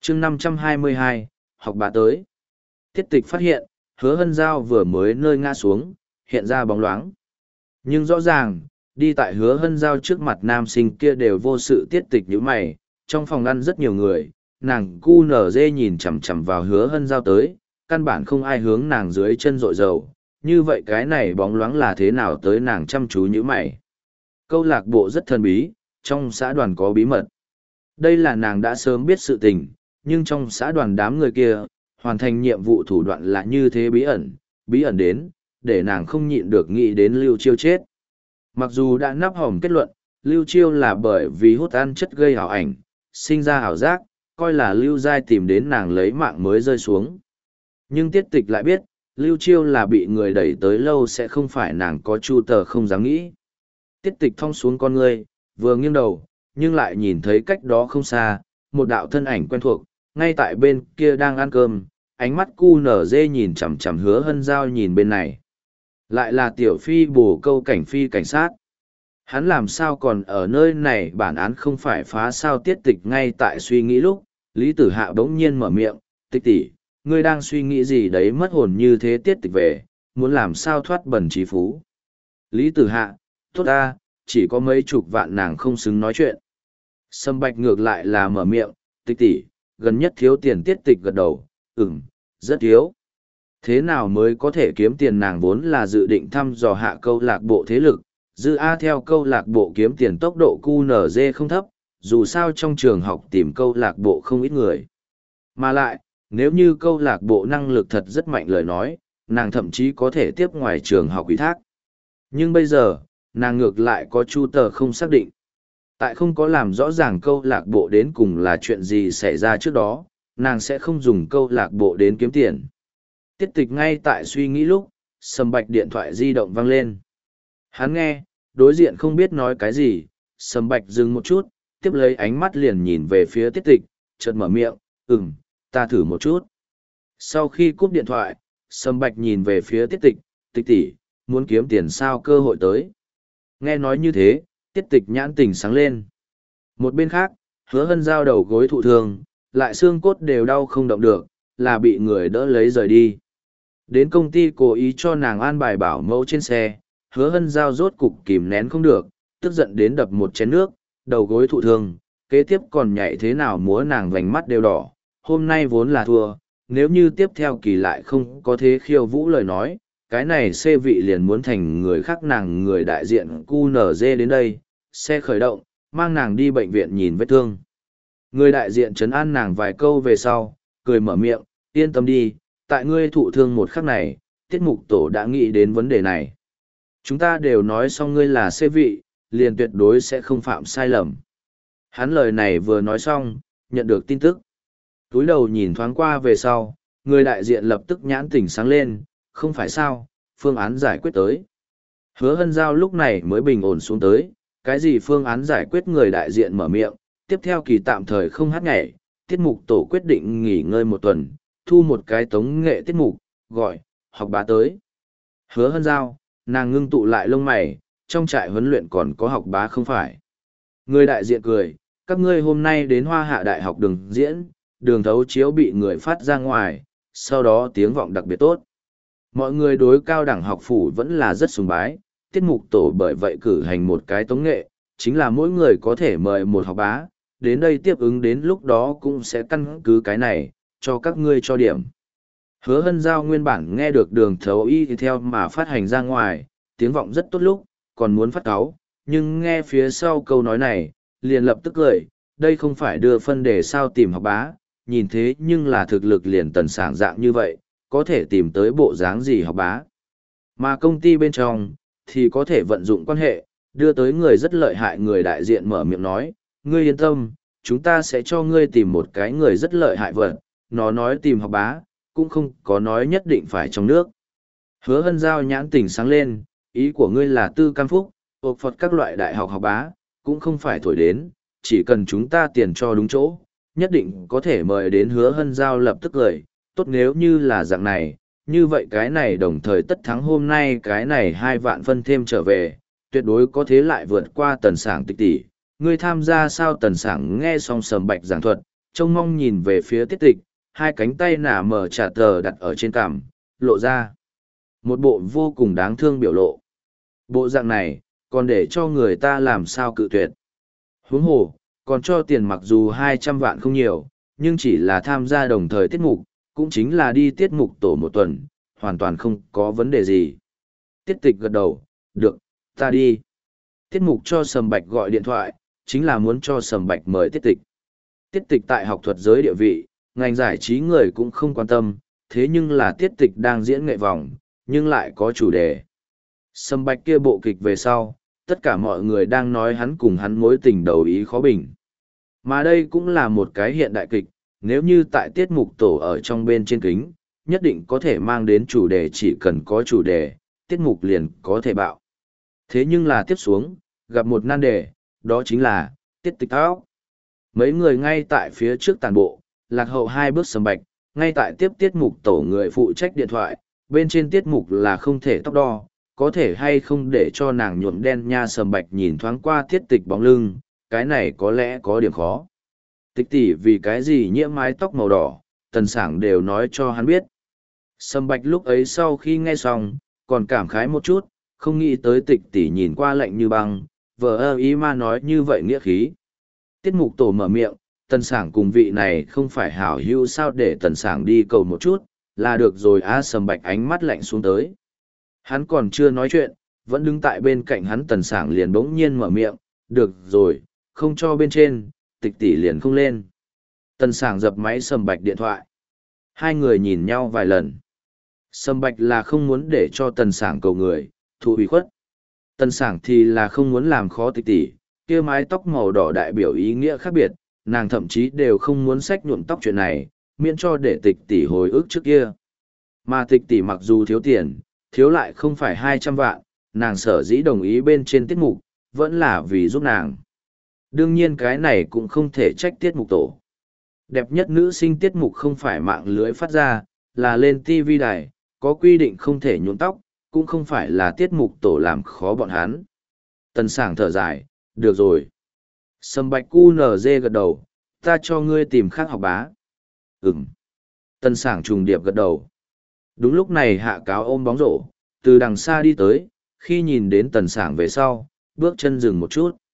chương 522, học bà tới. Tiết tịch phát hiện, Hứa Hân Giao vừa mới nơi ngã xuống, hiện ra bóng loáng. Nhưng rõ ràng, đi tại Hứa Hân Giao trước mặt nam sinh kia đều vô sự. Tiết tịch như mày, trong phòng ăn rất nhiều người, nàng cu nở dê nhìn chằm chằm vào Hứa Hân Giao tới, căn bản không ai hướng nàng dưới chân rội dầu. Như vậy cái này bóng loáng là thế nào tới nàng chăm chú như mày. Câu lạc bộ rất thần bí, trong xã đoàn có bí mật. Đây là nàng đã sớm biết sự tình, nhưng trong xã đoàn đám người kia, hoàn thành nhiệm vụ thủ đoạn là như thế bí ẩn đến, để nàng không nhịn được nghĩ đến Lưu Chiêu chết. Mặc dù đã nắp hòm kết luận, Lưu Chiêu là bởi vì hút ăn chất gây ảo ảnh, sinh ra ảo giác, coi là Lưu Giai tìm đến nàng lấy mạng mới rơi xuống. Nhưng Tiết Tịch lại biết, Lưu Chiêu là bị người đẩy tới lâu sẽ không phải nàng có chu tờ không dám nghĩ. Tiết Tịch thong xuống con ngươi, vừa nghiêng đầu, nhưng lại nhìn thấy cách đó không xa, một đạo thân ảnh quen thuộc, ngay tại bên kia đang ăn cơm, ánh mắt cu nở dê nhìn chằm chằm Hứa Hân Giao nhìn bên này. Lại là tiểu phi bổ câu cảnh phi cảnh sát. Hắn làm sao còn ở nơi này, bản án không phải phá sao. Tiết Tịch ngay tại suy nghĩ lúc, Lý Tử Hạ bỗng nhiên mở miệng, Tịch tỷ, ngươi đang suy nghĩ gì đấy mất hồn như thế. Tiết Tịch về, muốn làm sao thoát bẩn trí phú. Lý Tử Hạ, tốt ta, chỉ có mấy chục vạn nàng không xứng nói chuyện. Sâm Bạch ngược lại là mở miệng, Tịch tỷ, gần nhất thiếu tiền. Tiết Tịch gật đầu, rất thiếu. Thế nào mới có thể kiếm tiền? Nàng vốn là dự định thăm dò hạ câu lạc bộ thế lực, dư A theo câu lạc bộ kiếm tiền tốc độ QNZ không thấp, dù sao trong trường học tìm câu lạc bộ không ít người. Mà lại, nếu như câu lạc bộ năng lực thật rất mạnh lời nói, nàng thậm chí có thể tiếp ngoài trường học ủy thác. Nhưng bây giờ, nàng ngược lại có chu tờ không xác định. Tại không có làm rõ ràng câu lạc bộ đến cùng là chuyện gì xảy ra trước đó, nàng sẽ không dùng câu lạc bộ đến kiếm tiền. Tiết Tịch ngay tại suy nghĩ lúc, Sâm Bạch điện thoại di động vang lên. Hắn nghe, đối diện không biết nói cái gì, Sâm Bạch dừng một chút, tiếp lấy ánh mắt liền nhìn về phía Tiết Tịch, chợt mở miệng, ta thử một chút. Sau khi cúp điện thoại, Sâm Bạch nhìn về phía Tiết Tịch, Tịch tỷ, muốn kiếm tiền sao, cơ hội tới. Nghe nói như thế, Tiết Tịch nhãn tình sáng lên. Một bên khác, Hứa Hân Giao đầu gối thụ thương, lại xương cốt đều đau không động được, là bị người đỡ lấy rời đi. Đến công ty cố ý cho nàng an bài bảo mẫu trên xe, Hứa Hân Giao rốt cục kìm nén không được, tức giận đến đập một chén nước, đầu gối thụ thương, kế tiếp còn nhảy thế nào múa nàng vành mắt đều đỏ. Hôm nay vốn là thua, nếu như tiếp theo kỳ lại không có thế khiêu vũ lời nói, cái này xe vị liền muốn thành người khác. Nàng người đại diện QNZ đến đây, xe khởi động, mang nàng đi bệnh viện nhìn vết thương. Người đại diện trấn an nàng vài câu về sau, cười mở miệng, yên tâm đi, tại ngươi thụ thương một khắc này, tiết mục tổ đã nghĩ đến vấn đề này. Chúng ta đều nói xong ngươi là xê vị, liền tuyệt đối sẽ không phạm sai lầm. Hắn lời này vừa nói xong, nhận được tin tức. Túi đầu nhìn thoáng qua về sau, người đại diện lập tức nhãn tỉnh sáng lên, không phải sao, phương án giải quyết tới. Hứa Hân Giao lúc này mới bình ổn xuống tới, cái gì phương án giải quyết? Người đại diện mở miệng, tiếp theo kỳ tạm thời không hát nhảy, tiết mục tổ quyết định nghỉ ngơi một tuần, thu một cái tống nghệ tiết mục, gọi, học bá tới. Hứa Hân Giao, nàng ngưng tụ lại lông mày, trong trại huấn luyện còn có học bá không phải? Người đại diện cười, các ngươi hôm nay đến Hoa Hạ Đại học đường diễn, đường thấu chiếu bị người phát ra ngoài, sau đó tiếng vọng đặc biệt tốt. Mọi người đối cao đẳng học phủ vẫn là rất sùng bái, tiết mục tổ bởi vậy cử hành một cái tống nghệ, chính là mỗi người có thể mời một học bá, đến đây tiếp ứng, đến lúc đó cũng sẽ căn cứ cái này, cho các ngươi cho điểm. Hứa Hân Giao nguyên bản nghe được đường thấu y thì theo mà phát hành ra ngoài, tiếng vọng rất tốt lúc, còn muốn phát cáu, nhưng nghe phía sau câu nói này, liền lập tức cười, đây không phải đưa phân đề sao tìm học bá, nhìn thế nhưng là thực lực liền tần sảng dạng như vậy, có thể tìm tới bộ dáng gì học bá. Mà công ty bên trong, thì có thể vận dụng quan hệ, đưa tới người rất lợi hại. Người đại diện mở miệng nói, ngươi yên tâm, chúng ta sẽ cho ngươi tìm một cái người rất lợi hại vật, nó nói tìm học bá, cũng không có nói nhất định phải trong nước. Hứa Hân Giao nhãn tỉnh sáng lên, ý của ngươi là Tư Cam Phúc, ộp Phật các loại đại học học bá, cũng không phải thổi đến, chỉ cần chúng ta tiền cho đúng chỗ, nhất định có thể mời đến. Hứa Hân Giao lập tức cười, tốt, nếu như là dạng này, như vậy cái này đồng thời tất thắng hôm nay cái này 2 vạn phân thêm trở về, tuyệt đối có thế lại vượt qua tần sảng. Tịch tỷ, ngươi tham gia sao? Tần sảng nghe xong Sầm Bạch giảng thuật, trông mong nhìn về phía tiết tịch, hai cánh tay nả mở trả tờ đặt ở trên cằm, lộ ra. Một bộ vô cùng đáng thương biểu lộ. Bộ dạng này, còn để cho người ta làm sao cự tuyệt. Huống hồ, còn cho tiền mặc dù 200 vạn không nhiều, nhưng chỉ là tham gia đồng thời tiết mục, cũng chính là đi tiết mục tổ một tuần, hoàn toàn không có vấn đề gì. Tiết tịch gật đầu, được, ta đi. Tiết mục cho Sầm Bạch gọi điện thoại, chính là muốn cho Sầm Bạch mời tiết tịch. Tiết tịch tại học thuật giới địa vị, ngành giải trí người cũng không quan tâm, thế nhưng là tiết tịch đang diễn nghệ vòng, nhưng lại có chủ đề. Sầm Bạch kia bộ kịch về sau, tất cả mọi người đang nói hắn cùng hắn mối tình đầu ý khó bình. Mà đây cũng là một cái hiện đại kịch, nếu như tại tiết mục tổ ở trong bên trên kính, nhất định có thể mang đến chủ đề, chỉ cần có chủ đề, tiết mục liền có thể bạo. Thế nhưng là tiếp xuống, gặp một nan đề, đó chính là, tiết tịch áo. Mấy người ngay tại phía trước tàn bộ, lạc hậu 2 bước Sầm Bạch, ngay tại tiếp tiết mục tổ người phụ trách điện thoại, bên trên tiết mục là không thể tóc đo, có thể hay không để cho nàng nhuộm đen nha. Sầm Bạch nhìn thoáng qua tiết tịch bóng lưng, cái này có lẽ có điểm khó. Tịch tỷ vì cái gì nhiễm mái tóc màu đỏ, Tần Sảng đều nói cho hắn biết. Sầm Bạch lúc ấy sau khi nghe xong, còn cảm khái một chút, không nghĩ tới tịch tỷ nhìn qua lạnh như băng, vờ ơ ý mà nói như vậy nghĩa khí. Tiết mục tổ mở miệng, Tần Sảng cùng vị này không phải hảo hữu sao, để Tần Sảng đi cầu một chút, là được rồi á. Sầm Bạch ánh mắt lạnh xuống tới. Hắn còn chưa nói chuyện, vẫn đứng tại bên cạnh hắn. Tần Sảng liền bỗng nhiên mở miệng, được rồi, không cho bên trên, tịch tỷ liền không lên. Tần Sảng dập máy Sầm Bạch điện thoại. Hai người nhìn nhau vài lần. Sầm Bạch là không muốn để cho Tần Sảng cầu người, thụ ủy khuất. Tần Sảng thì là không muốn làm khó tịch tỷ, kia mái tóc màu đỏ đại biểu ý nghĩa khác biệt, nàng thậm chí đều không muốn xách nhuộm tóc chuyện này, miễn cho để tịch tỷ hồi ức trước kia. Mà tịch tỷ mặc dù thiếu tiền, thiếu lại không phải 200 vạn, nàng sở dĩ đồng ý bên trên tiết mục, vẫn là vì giúp nàng. Đương nhiên cái này cũng không thể trách tiết mục tổ. Đẹp nhất nữ sinh tiết mục không phải mạng lưới phát ra, là lên TV đài, có quy định không thể nhuộm tóc, cũng không phải là tiết mục tổ làm khó bọn hắn. Tần Sảng thở dài, được rồi. Sầm Bạch QNZ gật đầu, ta cho ngươi tìm khác học bá. Ừm. Tần Sảng trùng điệp gật đầu. Đúng lúc này Hạ Cáo ôm bóng rổ, từ đằng xa đi tới, khi nhìn đến Tần Sảng về sau, bước chân dừng một chút.